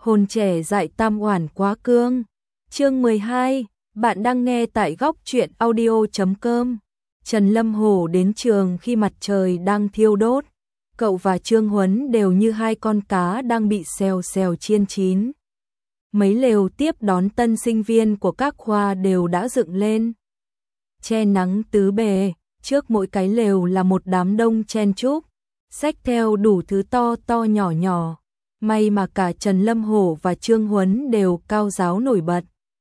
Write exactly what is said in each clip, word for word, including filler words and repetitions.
Hồn trẻ dại tam oản quá cương. Chương mười hai, bạn đang nghe tại góc truyện audio chấm com. Trần Lâm Hổ đến trường khi mặt trời đang thiêu đốt. Cậu và Trương Huấn đều như hai con cá đang bị xèo xèo chiên chín. Mấy lều tiếp đón tân sinh viên của các khoa đều đã dựng lên. Che nắng tứ bề, trước mỗi cái lều là một đám đông chen chúc, xách theo đủ thứ to to nhỏ nhỏ. May mà cả Trần Lâm Hổ và Trương Huấn đều cao giáo nổi bật.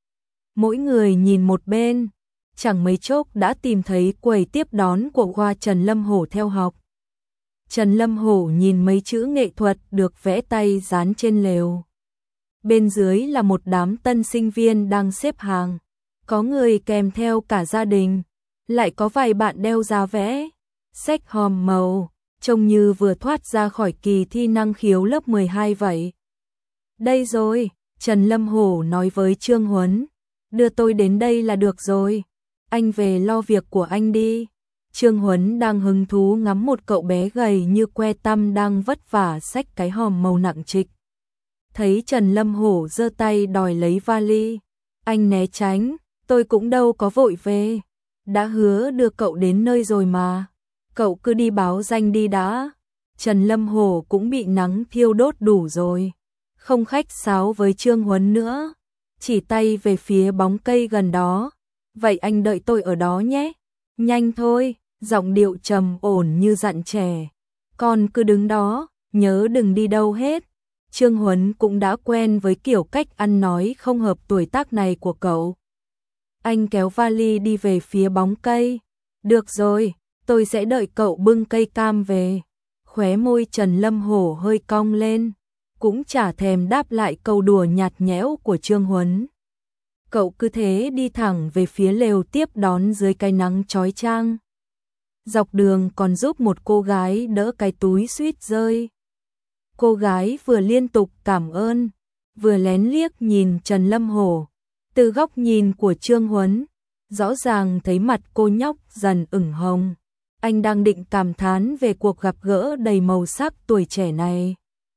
Mỗi người nhìn một bên, chẳng mấy chốc đã tìm thấy quầy tiếp đón của khoa Trần Lâm Hổ theo học. Trần Lâm Hổ nhìn mấy chữ nghệ thuật được vẽ tay dán trên lều. Bên dưới là một đám tân sinh viên đang xếp hàng, có người kèm theo cả gia đình, lại có vài bạn đeo giá vẽ, xách hòm màu, trông như vừa thoát ra khỏi kỳ thi năng khiếu lớp mười hai vậy. Đây rồi, Trần Lâm Hổ nói với Trương Huấn, đưa tôi đến đây là được rồi, anh về lo việc của anh đi. Trương Huấn đang hứng thú ngắm một cậu bé gầy như que tăm đang vất vả xách cái hòm màu nặng trịch. Thấy Trần Lâm Hổ giơ tay đòi lấy vali, anh né tránh, tôi cũng đâu có vội về, đã hứa đưa cậu đến nơi rồi mà, cậu cứ đi báo danh đi đã. Trần Lâm Hổ cũng bị nắng thiêu đốt đủ rồi, không khách sáo với Trương Huấn nữa, chỉ tay về phía bóng cây gần đó, vậy anh đợi tôi ở đó nhé, nhanh thôi, giọng điệu trầm ổn như dặn trẻ, con cứ đứng đó, nhớ đừng đi đâu hết. Trương Huấn cũng đã quen với kiểu cách ăn nói không hợp tuổi tác này của cậu. Anh kéo vali đi về phía bóng cây. Được rồi, tôi sẽ đợi cậu bưng cây cam về. Khóe môi Trần Lâm Hổ hơi cong lên, cũng chả thèm đáp lại câu đùa nhạt nhẽo của Trương Huấn. Cậu cứ thế đi thẳng về phía lều tiếp đón dưới cái nắng chói chang. Dọc đường còn giúp một cô gái đỡ cái túi suýt rơi. Cô gái vừa liên tục cảm ơn, vừa lén liếc nhìn Trần Lâm Hổ. Từ góc nhìn của Trương Huấn, rõ ràng thấy mặt cô nhóc dần ửng hồng. Anh đang định cảm thán về cuộc gặp gỡ đầy màu sắc tuổi trẻ này,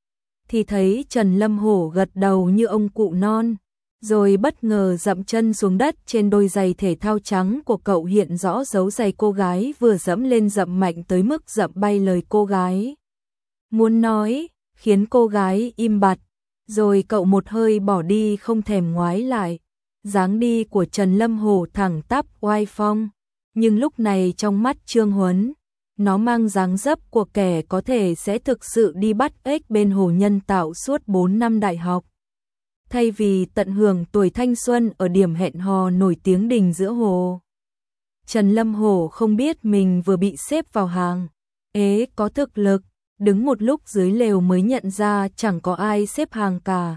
thì thấy Trần Lâm Hổ gật đầu như ông cụ non, rồi bất ngờ dậm chân xuống đất. Trên đôi giày thể thao trắng của cậu hiện rõ dấu giày cô gái vừa dẫm lên, dậm mạnh tới mức dậm bay lời cô gái muốn nói, khiến cô gái im bặt, rồi cậu một hơi bỏ đi không thèm ngoái lại. Dáng đi của Trần Lâm Hổ thẳng tắp oai phong, nhưng lúc này trong mắt Trương Huấn, nó mang dáng dấp của kẻ có thể sẽ thực sự đi bắt ếch bên hồ nhân tạo suốt bốn năm đại học. Thay vì tận hưởng tuổi thanh xuân ở điểm hẹn hò nổi tiếng đình giữa hồ, Trần Lâm Hổ không biết mình vừa bị xếp vào hàng ế có thực lực. Đứng một lúc dưới lều mới nhận ra chẳng có ai xếp hàng cả.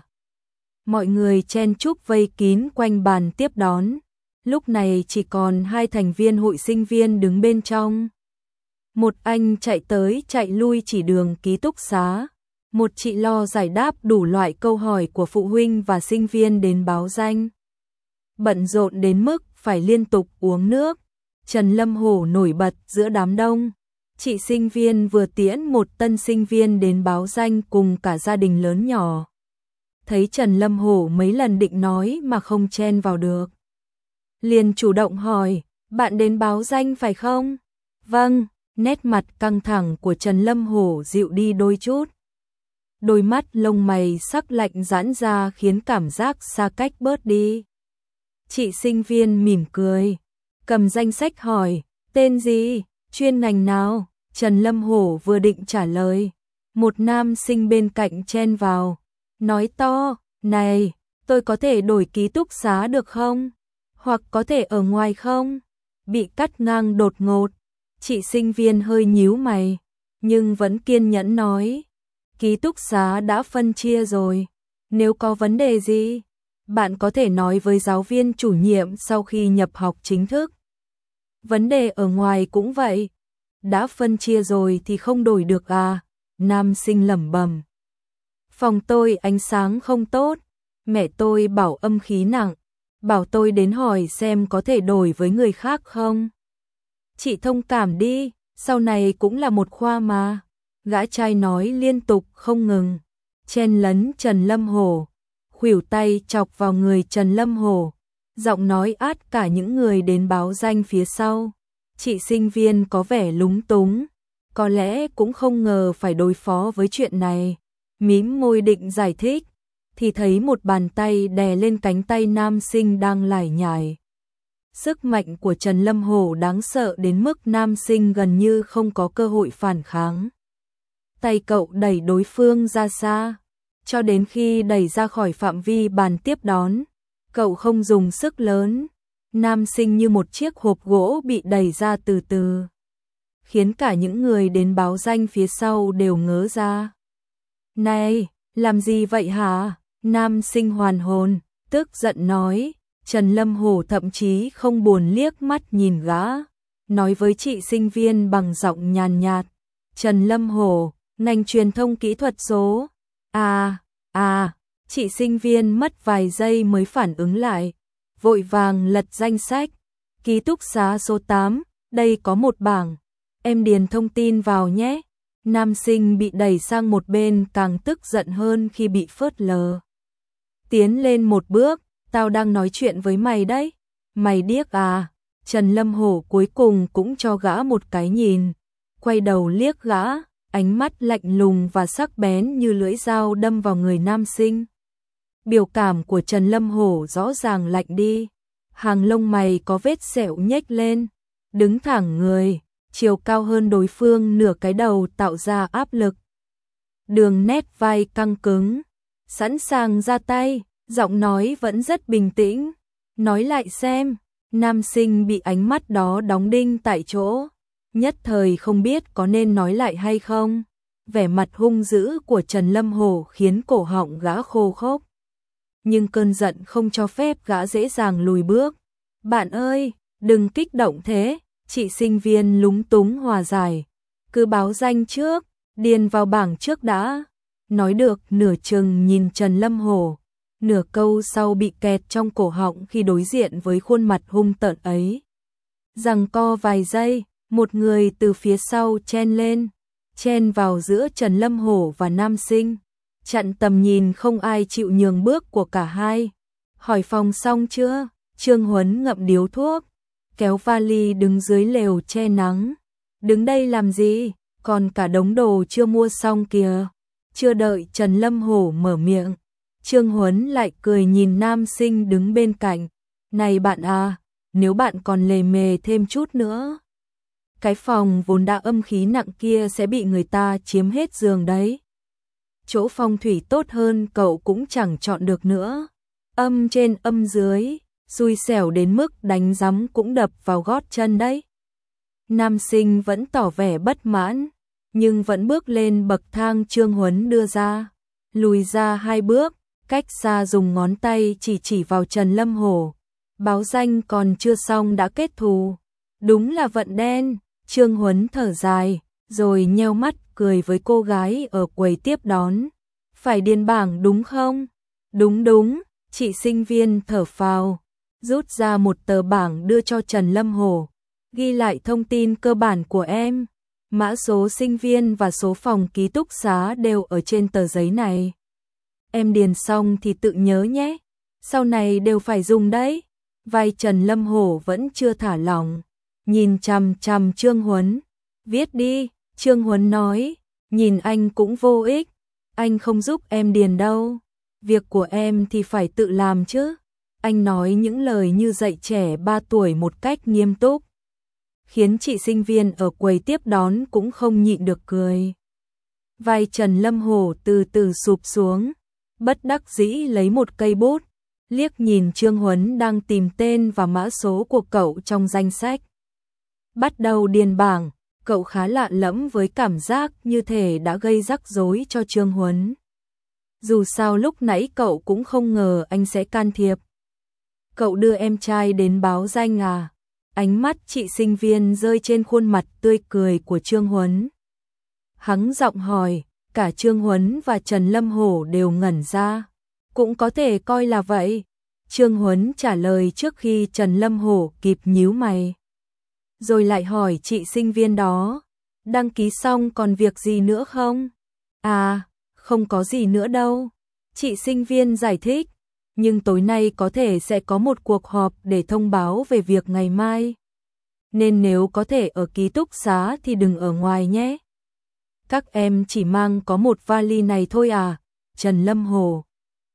Mọi người chen chúc vây kín quanh bàn tiếp đón. Lúc này chỉ còn hai thành viên hội sinh viên đứng bên trong. Một anh chạy tới chạy lui chỉ đường ký túc xá. Một chị lo giải đáp đủ loại câu hỏi của phụ huynh và sinh viên đến báo danh. Bận rộn đến mức phải liên tục uống nước. Trần Lâm Hổ nổi bật giữa đám đông. Chị sinh viên vừa tiễn một tân sinh viên đến báo danh cùng cả gia đình lớn nhỏ. Thấy Trần Lâm Hổ mấy lần định nói mà không chen vào được, liền chủ động hỏi, bạn đến báo danh phải không? Vâng, nét mặt căng thẳng của Trần Lâm Hổ dịu đi đôi chút. Đôi mắt lông mày sắc lạnh giãn ra khiến cảm giác xa cách bớt đi. Chị sinh viên mỉm cười, cầm danh sách hỏi, tên gì, chuyên ngành nào? Trần Lâm Hổ vừa định trả lời, một nam sinh bên cạnh chen vào, nói to, này, tôi có thể đổi ký túc xá được không? Hoặc có thể ở ngoài không? Bị cắt ngang đột ngột, chị sinh viên hơi nhíu mày, nhưng vẫn kiên nhẫn nói, ký túc xá đã phân chia rồi, nếu có vấn đề gì, bạn có thể nói với giáo viên chủ nhiệm sau khi nhập học chính thức. Vấn đề ở ngoài cũng vậy. Đã phân chia rồi thì không đổi được à? Nam sinh lẩm bẩm. Phòng tôi ánh sáng không tốt, mẹ tôi bảo âm khí nặng, bảo tôi đến hỏi xem có thể đổi với người khác không. Chị thông cảm đi, sau này cũng là một khoa mà. Gã trai nói liên tục không ngừng, chen lấn Trần Lâm Hổ, khuỷu tay chọc vào người Trần Lâm Hổ, giọng nói át cả những người đến báo danh phía sau. Chị sinh viên có vẻ lúng túng, có lẽ cũng không ngờ phải đối phó với chuyện này. Mím môi định giải thích, thì thấy một bàn tay đè lên cánh tay nam sinh đang lải nhải. Sức mạnh của Trần Lâm Hổ đáng sợ đến mức nam sinh gần như không có cơ hội phản kháng. Tay cậu đẩy đối phương ra xa, cho đến khi đẩy ra khỏi phạm vi bàn tiếp đón. Cậu không dùng sức lớn, nam sinh như một chiếc hộp gỗ bị đẩy ra từ từ, khiến cả những người đến báo danh phía sau đều ngớ ra. Này, làm gì vậy hả? Nam sinh hoàn hồn, tức giận nói. Trần Lâm Hổ thậm chí không buồn liếc mắt nhìn gã, nói với chị sinh viên bằng giọng nhàn nhạt. Trần Lâm Hổ, ngành truyền thông kỹ thuật số. À, à, chị sinh viên mất vài giây mới phản ứng lại, vội vàng lật danh sách. Ký túc xá số tám, đây có một bảng, em điền thông tin vào nhé. Nam sinh bị đẩy sang một bên càng tức giận hơn khi bị phớt lờ. Tiến lên một bước, tao đang nói chuyện với mày đấy. Mày điếc à? Trần Lâm Hổ cuối cùng cũng cho gã một cái nhìn, quay đầu liếc gã, ánh mắt lạnh lùng và sắc bén như lưỡi dao đâm vào người nam sinh. Biểu cảm của Trần Lâm Hổ rõ ràng lạnh đi, hàng lông mày có vết sẹo nhếch lên, đứng thẳng người, chiều cao hơn đối phương nửa cái đầu tạo ra áp lực. Đường nét vai căng cứng, sẵn sàng ra tay, giọng nói vẫn rất bình tĩnh. Nói lại xem. Nam sinh bị ánh mắt đó đóng đinh tại chỗ, nhất thời không biết có nên nói lại hay không. Vẻ mặt hung dữ của Trần Lâm Hổ khiến cổ họng gã khô khốc. Nhưng cơn giận không cho phép gã dễ dàng lùi bước. Bạn ơi, đừng kích động thế. Chị sinh viên lúng túng hòa giải. Cứ báo danh trước, điền vào bảng trước đã. Nói được nửa chừng nhìn Trần Lâm Hổ, nửa câu sau bị kẹt trong cổ họng khi đối diện với khuôn mặt hung tợn ấy. Giằng co vài giây, một người từ phía sau chen lên, chen vào giữa Trần Lâm Hổ và nam sinh, chặn tầm nhìn không ai chịu nhường bước của cả hai. Hỏi phòng xong chưa? Trương Huấn ngậm điếu thuốc, kéo vali đứng dưới lều che nắng. Đứng đây làm gì? Còn cả đống đồ chưa mua xong kìa. Chưa đợi Trần Lâm Hổ mở miệng, Trương Huấn lại cười nhìn nam sinh đứng bên cạnh. Này bạn à, nếu bạn còn lề mề thêm chút nữa, cái phòng vốn đã âm khí nặng kia sẽ bị người ta chiếm hết giường đấy. Chỗ phong thủy tốt hơn cậu cũng chẳng chọn được nữa. Âm trên âm dưới, xui xẻo đến mức đánh rắm cũng đập vào gót chân đấy. Nam sinh vẫn tỏ vẻ bất mãn, nhưng vẫn bước lên bậc thang Trương Huấn đưa ra, lùi ra hai bước, cách xa dùng ngón tay chỉ chỉ vào Trần Lâm Hổ. Báo danh còn chưa xong đã kết thù. Đúng là vận đen. Trương Huấn thở dài, rồi nheo mắt cười với cô gái ở quầy tiếp đón. Phải điền bảng đúng không? Đúng đúng, chị sinh viên thở phào, rút ra một tờ bảng đưa cho Trần Lâm Hổ. Ghi lại thông tin cơ bản của em. Mã số sinh viên và số phòng ký túc xá đều ở trên tờ giấy này. Em điền xong thì tự nhớ nhé. Sau này đều phải dùng đấy. Vai Trần Lâm Hổ vẫn chưa thả lỏng, nhìn chằm chằm Trương Huấn. Viết đi, Trương Huấn nói, nhìn anh cũng vô ích. Anh không giúp em điền đâu. Việc của em thì phải tự làm chứ. Anh nói những lời như dạy trẻ ba tuổi một cách nghiêm túc, khiến chị sinh viên ở quầy tiếp đón cũng không nhịn được cười. Vai Trần Lâm Hổ từ từ sụp xuống, bất đắc dĩ lấy một cây bút, liếc nhìn Trương Huấn đang tìm tên và mã số của cậu trong danh sách. Bắt đầu điền bảng, cậu khá lạ lẫm với cảm giác như thể đã gây rắc rối cho Trương Huấn. Dù sao lúc nãy cậu cũng không ngờ anh sẽ can thiệp. Cậu đưa em trai đến báo danh à? Ánh mắt chị sinh viên rơi trên khuôn mặt tươi cười của Trương Huấn. Hắng giọng hỏi, cả Trương Huấn và Trần Lâm Hổ đều ngẩn ra. Cũng có thể coi là vậy. Trương Huấn trả lời trước khi Trần Lâm Hổ kịp nhíu mày. Rồi lại hỏi chị sinh viên đó, đăng ký xong còn việc gì nữa không? À, không có gì nữa đâu. Chị sinh viên giải thích, nhưng tối nay có thể sẽ có một cuộc họp để thông báo về việc ngày mai. Nên nếu có thể ở ký túc xá thì đừng ở ngoài nhé. Các em chỉ mang có một vali này thôi à? Trần Lâm Hổ.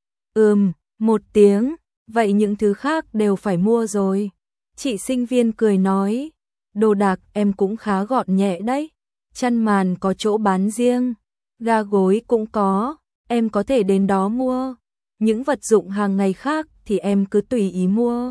Ừm, một tiếng, vậy những thứ khác đều phải mua rồi. Chị sinh viên cười nói, đồ đạc em cũng khá gọn nhẹ đấy. Chăn màn có chỗ bán riêng, ga gối cũng có, em có thể đến đó mua. Những vật dụng hàng ngày khác thì em cứ tùy ý mua.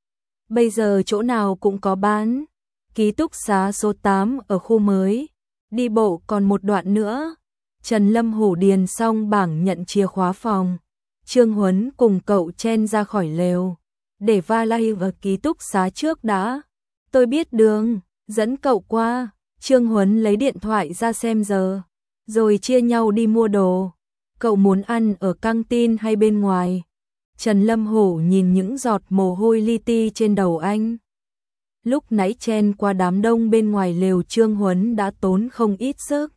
Bây giờ chỗ nào cũng có bán. Ký túc xá số tám ở khu mới, đi bộ còn một đoạn nữa. Trần Lâm Hổ điền xong bảng nhận chìa khóa phòng. Trương Huấn cùng cậu chen ra khỏi lều, để vali vào ký túc xá trước đã. Tôi biết đường, dẫn cậu qua. Trương Huấn lấy điện thoại ra xem giờ, rồi chia nhau đi mua đồ. Cậu muốn ăn ở căng tin hay bên ngoài? Trần Lâm Hổ nhìn những giọt mồ hôi li ti trên đầu anh. Lúc nãy chen qua đám đông bên ngoài lều Trương Huấn đã tốn không ít sức.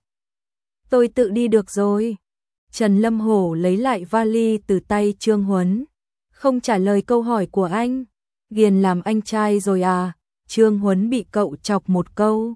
Tôi tự đi được rồi. Trần Lâm Hổ lấy lại vali từ tay Trương Huấn, không trả lời câu hỏi của anh. Ghiền làm anh trai rồi à? Trương Huấn bị cậu chọc một câu,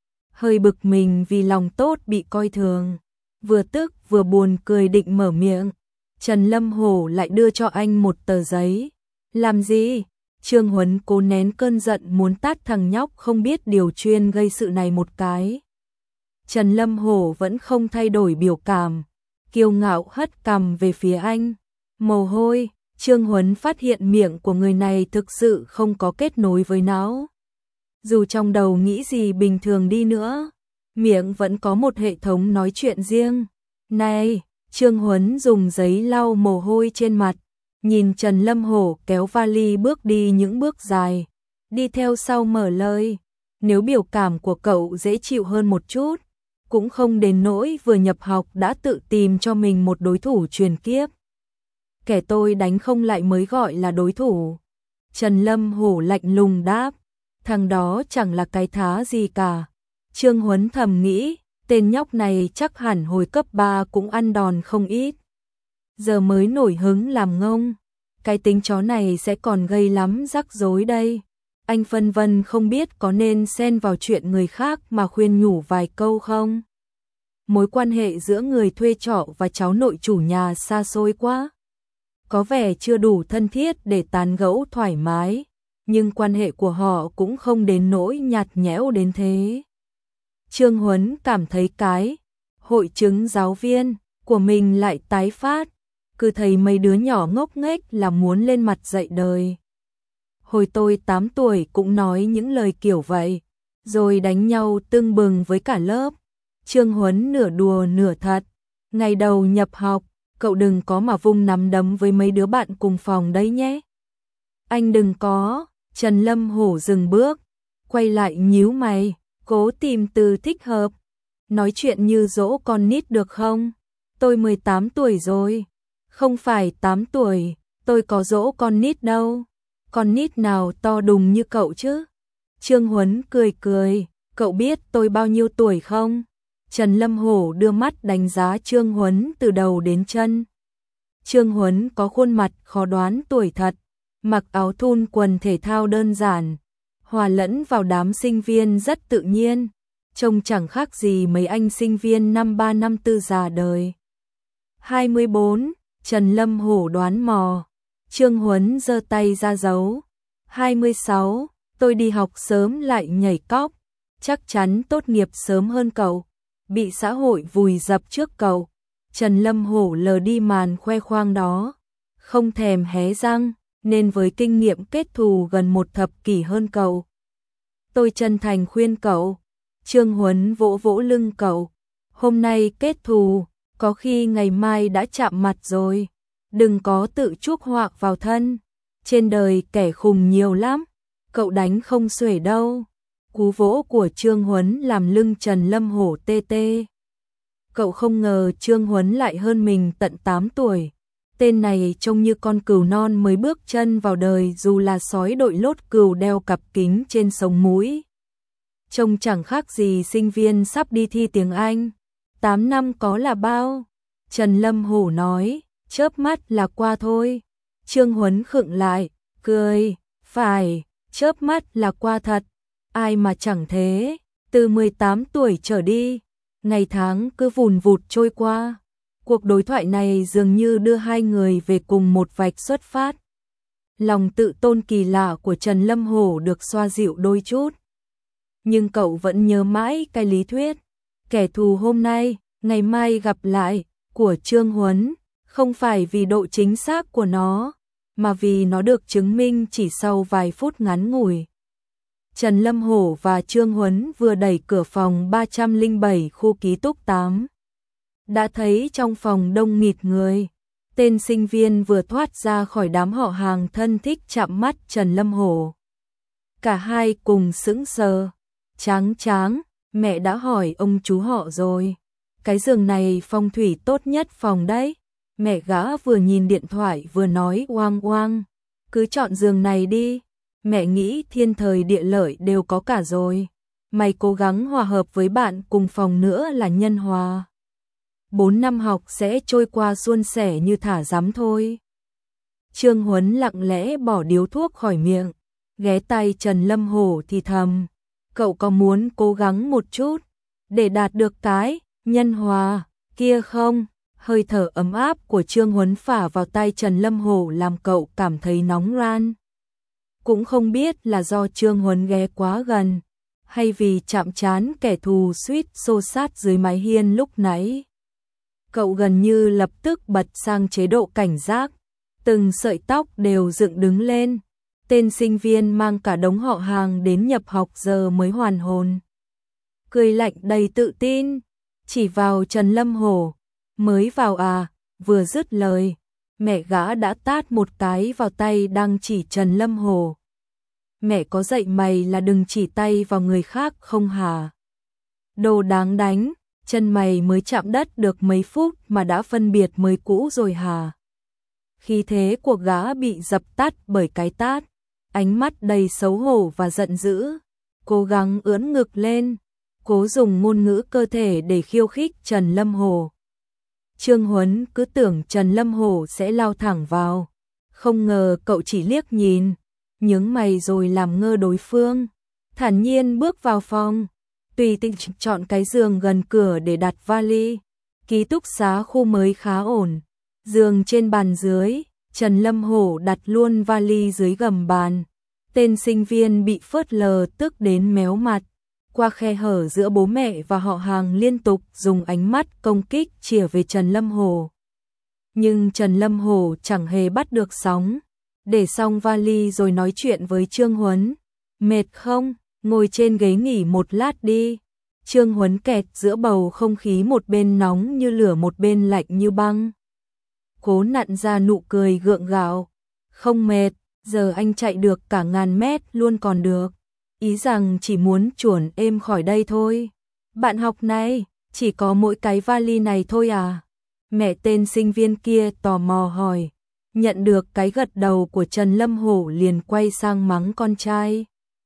hơi bực mình vì lòng tốt bị coi thường, vừa tức vừa buồn cười định mở miệng. Trần Lâm Hổ lại đưa cho anh một tờ giấy. Làm gì? Trương Huấn cố nén cơn giận muốn tát thằng nhóc không biết điều chuyên gây sự này một cái. Trần Lâm Hổ vẫn không thay đổi biểu cảm, kiêu ngạo hất cằm về phía anh. Mồ hôi. Trương Huấn phát hiện miệng của người này thực sự không có kết nối với não. Dù trong đầu nghĩ gì bình thường đi nữa, miệng vẫn có một hệ thống nói chuyện riêng. Này, Trương Huấn dùng giấy lau mồ hôi trên mặt, nhìn Trần Lâm Hổ kéo vali bước đi những bước dài, đi theo sau mở lời. Nếu biểu cảm của cậu dễ chịu hơn một chút, cũng không đến nỗi vừa nhập học đã tự tìm cho mình một đối thủ truyền kiếp. Kẻ tôi đánh không lại mới gọi là đối thủ. Trần Lâm Hổ lạnh lùng đáp, thằng đó chẳng là cái thá gì cả. Trương Huấn thầm nghĩ, tên nhóc này chắc hẳn hồi cấp ba cũng ăn đòn không ít. Giờ mới nổi hứng làm ngông, cái tính chó này sẽ còn gây lắm rắc rối đây. Anh phân vân không biết có nên xen vào chuyện người khác mà khuyên nhủ vài câu không. Mối quan hệ giữa người thuê trọ và cháu nội chủ nhà xa xôi quá, có vẻ chưa đủ thân thiết để tán gẫu thoải mái, nhưng quan hệ của họ cũng không đến nỗi nhạt nhẽo đến thế. Trương Huấn cảm thấy cái hội chứng giáo viên của mình lại tái phát, cứ thấy mấy đứa nhỏ ngốc nghếch là muốn lên mặt dạy đời. Hồi tôi tám tuổi cũng nói những lời kiểu vậy, rồi đánh nhau tưng bừng với cả lớp. Trương Huấn nửa đùa nửa thật. Ngày đầu nhập học, cậu đừng có mà vung nắm đấm với mấy đứa bạn cùng phòng đấy nhé. Anh đừng có. Trần Lâm Hổ dừng bước, quay lại nhíu mày, cố tìm từ thích hợp. Nói chuyện như dỗ con nít được không? Tôi mười tám tuổi rồi. Không phải tám tuổi, tôi có dỗ con nít đâu. Con nít nào to đùng như cậu chứ? Trương Huấn cười cười, cậu biết tôi bao nhiêu tuổi không? Trần Lâm Hổ đưa mắt đánh giá Trương Huấn từ đầu đến chân. Trương Huấn có khuôn mặt khó đoán tuổi thật, mặc áo thun quần thể thao đơn giản, hòa lẫn vào đám sinh viên rất tự nhiên, trông chẳng khác gì mấy anh sinh viên năm ba năm tư già đời. hai mươi bốn, Trần Lâm Hổ đoán mò. Trương Huấn giơ tay ra dấu. hai mươi sáu, tôi đi học sớm lại nhảy cóc, chắc chắn tốt nghiệp sớm hơn cậu, bị xã hội vùi dập trước cậu. Trần Lâm Hổ lờ đi màn khoe khoang đó, không thèm hé răng, nên với kinh nghiệm kết thù gần một thập kỷ hơn cậu. Tôi chân thành khuyên cậu. Trương Huấn vỗ vỗ lưng cậu. Hôm nay kết thù, có khi ngày mai đã chạm mặt rồi. Đừng có tự chuốc họa vào thân. Trên đời kẻ khùng nhiều lắm, cậu đánh không xuể đâu. Cú vỗ của Trương Huấn làm lưng Trần Lâm Hổ tê tê. Cậu không ngờ Trương Huấn lại hơn mình tận tám tuổi. Tên này trông như con cừu non mới bước chân vào đời, dù là sói đội lốt cừu đeo cặp kính trên sống mũi. Trông chẳng khác gì sinh viên sắp đi thi tiếng Anh. Tám năm có là bao? Trần Lâm Hổ nói, chớp mắt là qua thôi. Trương Huấn khựng lại, cười, phải, chớp mắt là qua thật, ai mà chẳng thế, từ mười tám tuổi trở đi, ngày tháng cứ vùn vụt trôi qua. Cuộc đối thoại này dường như đưa hai người về cùng một vạch xuất phát. Lòng tự tôn kỳ lạ của Trần Lâm Hổ được xoa dịu đôi chút. Nhưng cậu vẫn nhớ mãi cái lý thuyết, kẻ thù hôm nay, ngày mai gặp lại, của Trương Huấn, không phải vì độ chính xác của nó, mà vì nó được chứng minh chỉ sau vài phút ngắn ngủi. Trần Lâm Hổ và Trương Huấn vừa đẩy cửa phòng ba trăm lẻ bảy khu ký túc tám. Đã thấy trong phòng đông nghịt người, tên sinh viên vừa thoát ra khỏi đám họ hàng thân thích chạm mắt Trần Lâm Hổ. Cả hai cùng sững sờ, Tráng Tráng, mẹ đã hỏi ông chú họ rồi. Cái giường này phong thủy tốt nhất phòng đấy. Mẹ gã vừa nhìn điện thoại vừa nói oang oang, cứ chọn giường này đi. Mẹ nghĩ thiên thời địa lợi đều có cả rồi. Mày cố gắng hòa hợp với bạn cùng phòng nữa là nhân hòa. Bốn năm học sẽ trôi qua suôn sẻ như thả rắm thôi. Trương Huấn lặng lẽ bỏ điếu thuốc khỏi miệng, ghé tai Trần Lâm Hổ thì thầm, cậu có muốn cố gắng một chút để đạt được cái nhân hòa kia không? Hơi thở ấm áp của Trương Huấn phả vào tai Trần Lâm Hổ làm cậu cảm thấy nóng ran. Cũng không biết là do Trương Huấn ghé quá gần, hay vì chạm trán kẻ thù suýt xô sát dưới mái hiên lúc nãy. Cậu gần như lập tức bật sang chế độ cảnh giác, từng sợi tóc đều dựng đứng lên. Tên sinh viên mang cả đống họ hàng đến nhập học giờ mới hoàn hồn. Cười lạnh đầy tự tin, chỉ vào Trần Lâm Hổ, mới vào à, vừa dứt lời, mẹ gã đã tát một cái vào tay đang chỉ Trần Lâm Hổ. Mẹ có dạy mày là đừng chỉ tay vào người khác không hả? Đồ đáng đánh, chân mày mới chạm đất được mấy phút mà đã phân biệt mới cũ rồi hả? Khí thế của gã bị dập tắt bởi cái tát, ánh mắt đầy xấu hổ và giận dữ, cố gắng ưỡn ngực lên, cố dùng ngôn ngữ cơ thể để khiêu khích Trần Lâm Hổ. Trương Huấn cứ tưởng Trần Lâm Hổ sẽ lao thẳng vào, không ngờ cậu chỉ liếc nhìn, nhướng mày rồi làm ngơ đối phương, thản nhiên bước vào phòng, tùy tiện chọn cái giường gần cửa để đặt vali. Ký túc xá khu mới khá ổn, giường trên bàn dưới, Trần Lâm Hổ đặt luôn vali dưới gầm bàn. Tên sinh viên bị phớt lờ tức đến méo mặt, qua khe hở giữa bố mẹ và họ hàng liên tục dùng ánh mắt công kích chĩa về Trần Lâm Hổ. Nhưng Trần Lâm Hổ chẳng hề bắt được sóng, để xong vali rồi nói chuyện với Trương Huấn. Mệt không? Ngồi trên ghế nghỉ một lát đi. Trương Huấn kẹt giữa bầu không khí, một bên nóng như lửa một bên lạnh như băng. Cố nặn ra nụ cười gượng gạo. Không mệt, giờ anh chạy được cả ngàn mét luôn còn được. Ý rằng chỉ muốn chuồn êm khỏi đây thôi. Bạn học này, chỉ có mỗi cái vali này thôi à? Mẹ tên sinh viên kia tò mò hỏi. Nhận được cái gật đầu của Trần Lâm Hổ liền quay sang mắng con trai.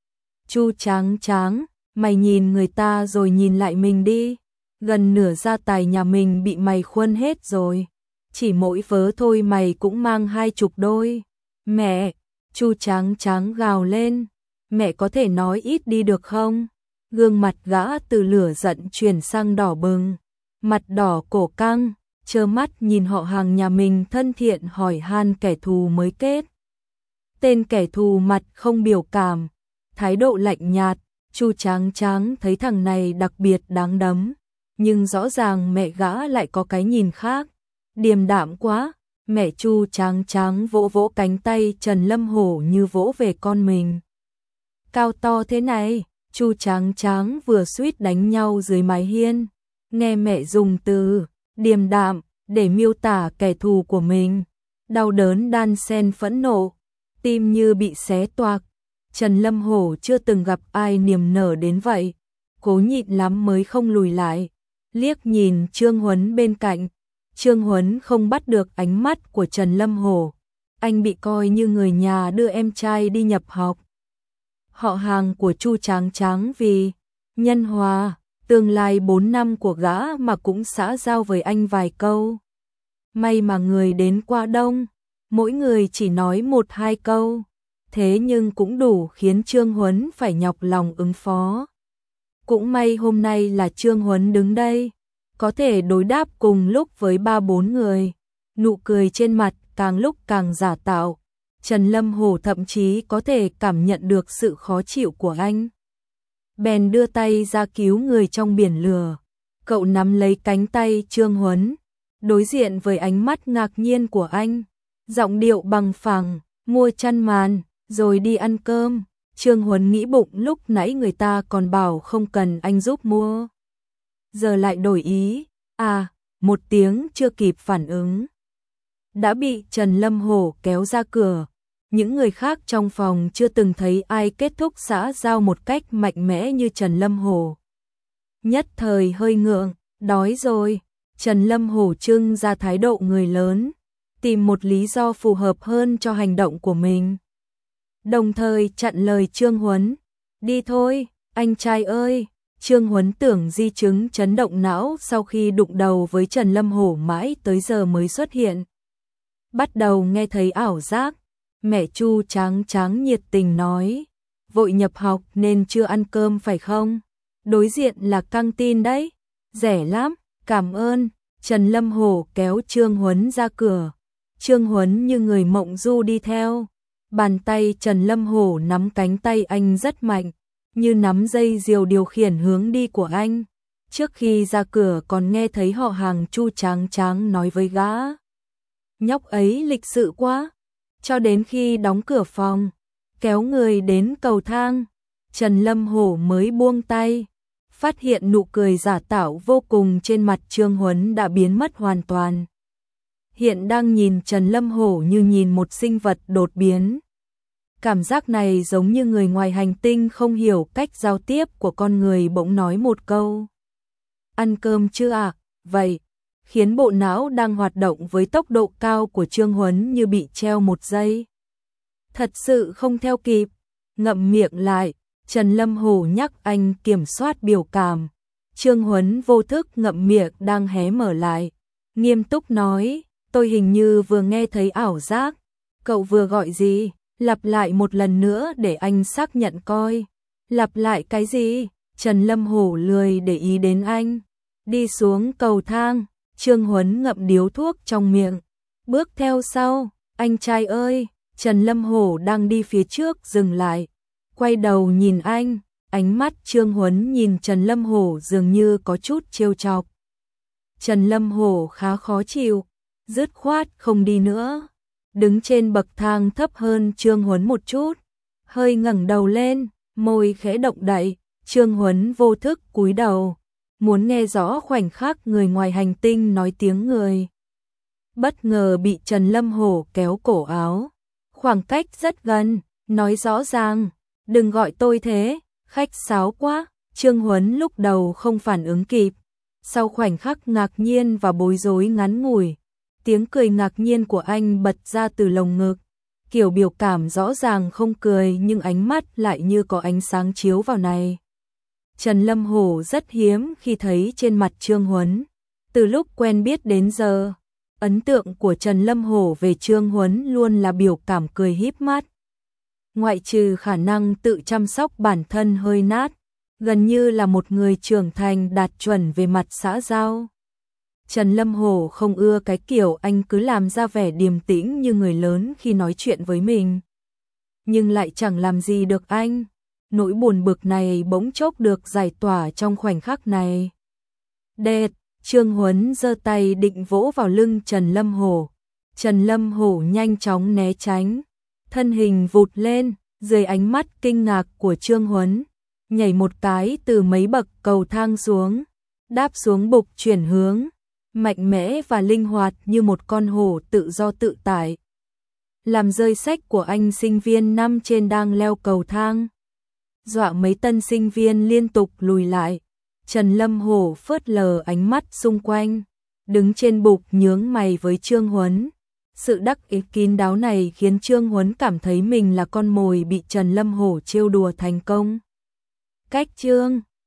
Chu Tráng Tráng, mày nhìn người ta rồi nhìn lại mình đi. Gần nửa gia tài nhà mình bị mày khuân hết rồi. Chỉ mỗi vớ thôi mày cũng mang hai chục đôi. Mẹ, Chu Tráng Tráng gào lên. Mẹ có thể nói ít đi được không? Gương mặt gã từ lửa giận chuyển sang đỏ bừng. Mặt đỏ cổ căng, trơ mắt nhìn họ hàng nhà mình thân thiện hỏi han kẻ thù mới kết. Tên kẻ thù mặt không biểu cảm, thái độ lạnh nhạt. Chu Tráng Tráng thấy thằng này đặc biệt đáng đấm, nhưng rõ ràng mẹ gã lại có cái nhìn khác. Điềm đạm quá. Mẹ Chu Tráng Tráng vỗ vỗ cánh tay Trần Lâm Hổ như vỗ về con mình. Cao to thế này, Chu Tráng Tráng vừa suýt đánh nhau dưới mái hiên. Nghe mẹ dùng từ điềm đạm để miêu tả kẻ thù của mình, đau đớn đan xen phẫn nộ, tim như bị xé toạc. Trần Lâm Hổ chưa từng gặp ai niềm nở đến vậy, cố nhịn lắm mới không lùi lại, liếc nhìn Trương Huấn bên cạnh. Trương Huấn không bắt được ánh mắt của Trần Lâm Hổ, anh bị coi như người nhà đưa em trai đi nhập học. Họ hàng của Chu Tráng Tráng vì nhân hòa, tương lai bốn năm của gã mà cũng xã giao với anh vài câu. May mà người đến qua đông, mỗi người chỉ nói một hai câu, thế nhưng cũng đủ khiến Trương Huấn phải nhọc lòng ứng phó. Cũng may hôm nay là Trương Huấn đứng đây, có thể đối đáp cùng lúc với ba bốn người, nụ cười trên mặt càng lúc càng giả tạo. Trần Lâm Hổ thậm chí có thể cảm nhận được sự khó chịu của anh. Bèn đưa tay ra cứu người trong biển lửa. Cậu nắm lấy cánh tay Trương Huấn, đối diện với ánh mắt ngạc nhiên của anh, giọng điệu bằng phẳng, mua chăn màn, rồi đi ăn cơm. Trương Huấn nghĩ bụng lúc nãy người ta còn bảo không cần anh giúp mua, giờ lại đổi ý. À, một tiếng chưa kịp phản ứng, đã bị Trần Lâm Hổ kéo ra cửa. Những người khác trong phòng chưa từng thấy ai kết thúc xã giao một cách mạnh mẽ như Trần Lâm Hổ. Nhất thời hơi ngượng, đói rồi. Trần Lâm Hổ trưng ra thái độ người lớn, tìm một lý do phù hợp hơn cho hành động của mình. Đồng thời chặn lời Trương Huấn, đi thôi, anh trai ơi. Trương Huấn tưởng di chứng chấn động não sau khi đụng đầu với Trần Lâm Hổ mãi tới giờ mới xuất hiện. Bắt đầu nghe thấy ảo giác, mẹ Chu Tráng Tráng nhiệt tình nói, vội nhập học nên chưa ăn cơm phải không? Đối diện là căng tin đấy, rẻ lắm, cảm ơn. Trần Lâm Hổ kéo Trương Huấn ra cửa, Trương Huấn như người mộng du đi theo. Bàn tay Trần Lâm Hổ nắm cánh tay anh rất mạnh, như nắm dây diều điều khiển hướng đi của anh. Trước khi ra cửa còn nghe thấy họ hàng Chu Tráng Tráng nói với gã, nhóc ấy lịch sự quá. Cho đến khi đóng cửa phòng, kéo người đến cầu thang, Trần Lâm Hổ mới buông tay, phát hiện nụ cười giả tạo vô cùng trên mặt Trương Huấn đã biến mất hoàn toàn. Hiện đang nhìn Trần Lâm Hổ như nhìn một sinh vật đột biến. Cảm giác này giống như người ngoài hành tinh không hiểu cách giao tiếp của con người bỗng nói một câu, ăn cơm chưa ạ? Vậy, khiến bộ não đang hoạt động với tốc độ cao của Trương Huấn như bị treo một giây. Thật sự không theo kịp, ngậm miệng lại, Trần Lâm Hổ nhắc anh kiểm soát biểu cảm. Trương Huấn vô thức ngậm miệng đang hé mở lại, nghiêm túc nói, tôi hình như vừa nghe thấy ảo giác. Cậu vừa gọi gì? Lặp lại một lần nữa để anh xác nhận coi. Lặp lại cái gì? Trần Lâm Hổ lười để ý đến anh. Đi xuống cầu thang, Trương Huấn ngậm điếu thuốc trong miệng, bước theo sau. Anh trai ơi. Trần Lâm Hổ đang đi phía trước dừng lại, quay đầu nhìn anh. Ánh mắt Trương Huấn nhìn Trần Lâm Hổ dường như có chút trêu chọc. Trần Lâm Hổ khá khó chịu, dứt khoát không đi nữa. Đứng trên bậc thang thấp hơn Trương Huấn một chút, hơi ngẩng đầu lên, môi khẽ động đậy. Trương Huấn vô thức cúi đầu, muốn nghe rõ khoảnh khắc người ngoài hành tinh nói tiếng người. Bất ngờ bị Trần Lâm Hổ kéo cổ áo, khoảng cách rất gần, nói rõ ràng, đừng gọi tôi thế, khách sáo quá. Trương Huấn lúc đầu không phản ứng kịp, sau khoảnh khắc ngạc nhiên và bối rối ngắn ngủi, tiếng cười ngạc nhiên của anh bật ra từ lồng ngực, kiểu biểu cảm rõ ràng không cười nhưng ánh mắt lại như có ánh sáng chiếu vào này. Trần Lâm Hổ rất hiếm khi thấy trên mặt Trương Huấn, từ lúc quen biết đến giờ, ấn tượng của Trần Lâm Hổ về Trương Huấn luôn là biểu cảm cười híp mắt. Ngoại trừ khả năng tự chăm sóc bản thân hơi nát, gần như là một người trưởng thành đạt chuẩn về mặt xã giao. Trần Lâm Hổ không ưa cái kiểu anh cứ làm ra vẻ điềm tĩnh như người lớn khi nói chuyện với mình, nhưng lại chẳng làm gì được anh. Nỗi buồn bực này bỗng chốc được giải tỏa trong khoảnh khắc này. Đệt, Trương Huấn giơ tay định vỗ vào lưng Trần Lâm Hổ. Trần Lâm Hổ nhanh chóng né tránh, thân hình vụt lên, dưới ánh mắt kinh ngạc của Trương Huấn, nhảy một cái từ mấy bậc cầu thang xuống, đáp xuống bục chuyển hướng, mạnh mẽ và linh hoạt như một con hổ tự do tự tại, làm rơi sách của anh sinh viên năm trên đang leo cầu thang, dọa mấy tân sinh viên liên tục lùi lại. Trần Lâm Hổ phớt lờ ánh mắt xung quanh, đứng trên bục nhướng mày với Trương Huấn. Sự đắc ý kín đáo này khiến Trương Huấn cảm thấy mình là con mồi bị Trần Lâm Hổ trêu đùa thành công. Cách Trương